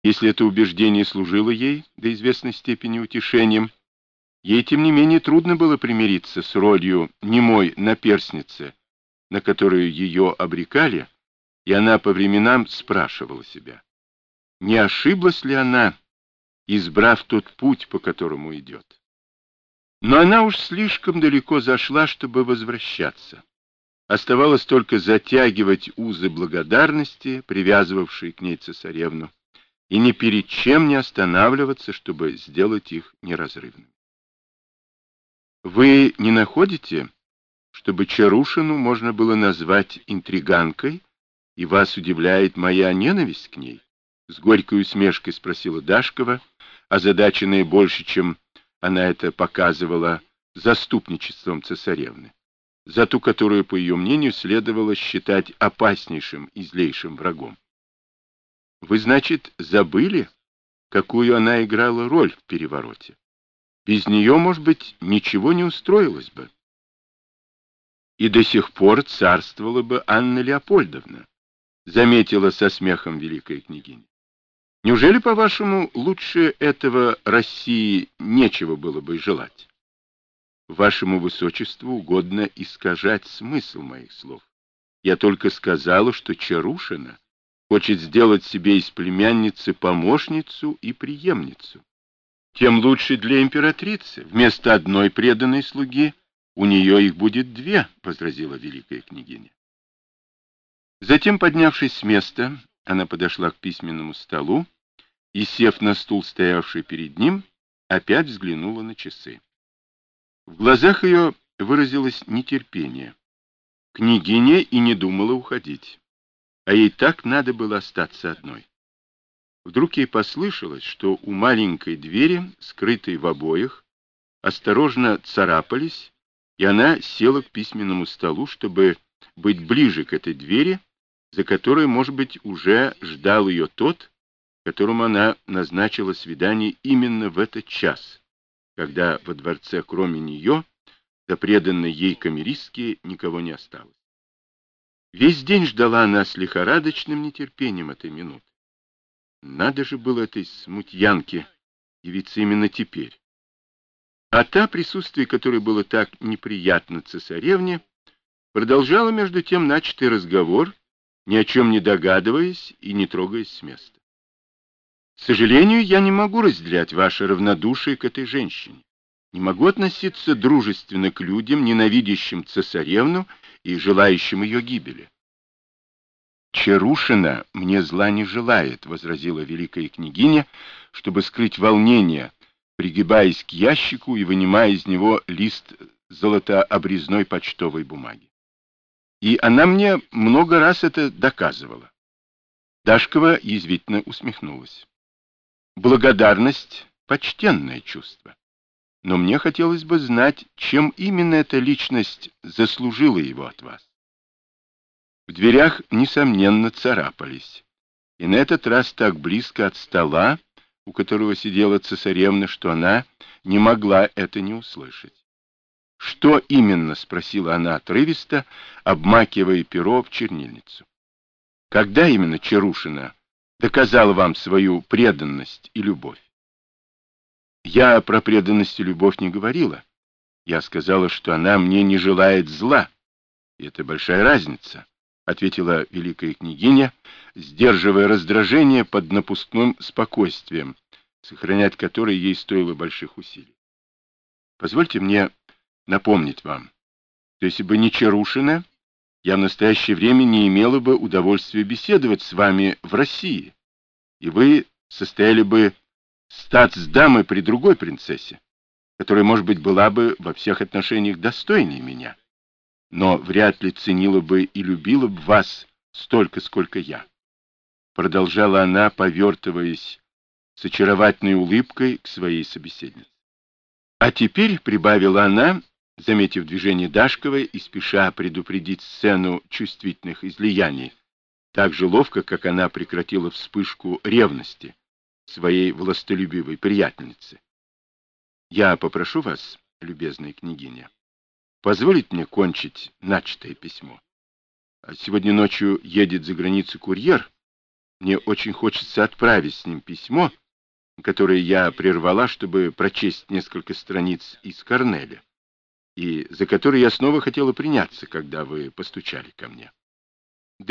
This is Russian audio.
Если это убеждение служило ей до известной степени утешением, ей, тем не менее, трудно было примириться с ролью немой наперсницы, на которую ее обрекали, и она по временам спрашивала себя, не ошиблась ли она, избрав тот путь, по которому идет. Но она уж слишком далеко зашла, чтобы возвращаться. Оставалось только затягивать узы благодарности, привязывавшие к ней цесаревну, и ни перед чем не останавливаться, чтобы сделать их неразрывными. Вы не находите, чтобы Чарушину можно было назвать интриганкой, и вас удивляет моя ненависть к ней? С горькой усмешкой спросила Дашкова, озадаченная больше, чем она это показывала, заступничеством цесаревны, за ту, которую, по ее мнению, следовало считать опаснейшим и злейшим врагом. Вы, значит, забыли, какую она играла роль в перевороте? Без нее, может быть, ничего не устроилось бы. И до сих пор царствовала бы Анна Леопольдовна, заметила со смехом великая княгиня. Неужели, по-вашему, лучше этого России нечего было бы желать? Вашему высочеству угодно искажать смысл моих слов. Я только сказала, что Чарушина хочет сделать себе из племянницы помощницу и преемницу. Тем лучше для императрицы. Вместо одной преданной слуги у нее их будет две, — возразила великая княгиня. Затем, поднявшись с места, она подошла к письменному столу и, сев на стул, стоявший перед ним, опять взглянула на часы. В глазах ее выразилось нетерпение. Княгиня и не думала уходить, а ей так надо было остаться одной. Вдруг ей послышалось, что у маленькой двери, скрытой в обоях, осторожно царапались, и она села к письменному столу, чтобы быть ближе к этой двери, за которой, может быть, уже ждал ее тот, которому она назначила свидание именно в этот час, когда во дворце, кроме нее, да преданной ей камеристки, никого не осталось. Весь день ждала она с лихорадочным нетерпением этой минуты. Надо же было этой смутьянке явиться именно теперь. А та, присутствие которой было так неприятно цесаревне, продолжала между тем начатый разговор, ни о чем не догадываясь и не трогаясь с места. К сожалению, я не могу разделять ваше равнодушие к этой женщине. Не могу относиться дружественно к людям, ненавидящим цесаревну и желающим ее гибели. Чарушина мне зла не желает, — возразила великая княгиня, чтобы скрыть волнение, пригибаясь к ящику и вынимая из него лист золотообрезной почтовой бумаги. И она мне много раз это доказывала. Дашкова язвительно усмехнулась. Благодарность — почтенное чувство. Но мне хотелось бы знать, чем именно эта личность заслужила его от вас. В дверях, несомненно, царапались. И на этот раз так близко от стола, у которого сидела цесаревна, что она не могла это не услышать. «Что именно?» — спросила она отрывисто, обмакивая перо в чернильницу. «Когда именно Чарушина доказала вам свою преданность и любовь?» «Я про преданность и любовь не говорила. Я сказала, что она мне не желает зла. И это большая разница», — ответила великая княгиня, сдерживая раздражение под напускным спокойствием, сохранять которое ей стоило больших усилий. «Позвольте мне напомнить вам, что если бы не Чарушина, я в настоящее время не имела бы удовольствия беседовать с вами в России, и вы состояли бы статсдамой при другой принцессе, которая, может быть, была бы во всех отношениях достойнее меня, но вряд ли ценила бы и любила бы вас столько, сколько я», — продолжала она, повертываясь с очаровательной улыбкой к своей собеседнице. «А теперь», — прибавила она, заметив движение Дашковой и спеша предупредить сцену чувствительных излияний, так же ловко, как она прекратила вспышку ревности своей властолюбивой приятельницы. «Я попрошу вас, любезная княгиня, позволить мне кончить начатое письмо. Сегодня ночью едет за границу курьер, Мне очень хочется отправить с ним письмо, которое я прервала, чтобы прочесть несколько страниц из Корнеля, и за которое я снова хотела приняться, когда вы постучали ко мне.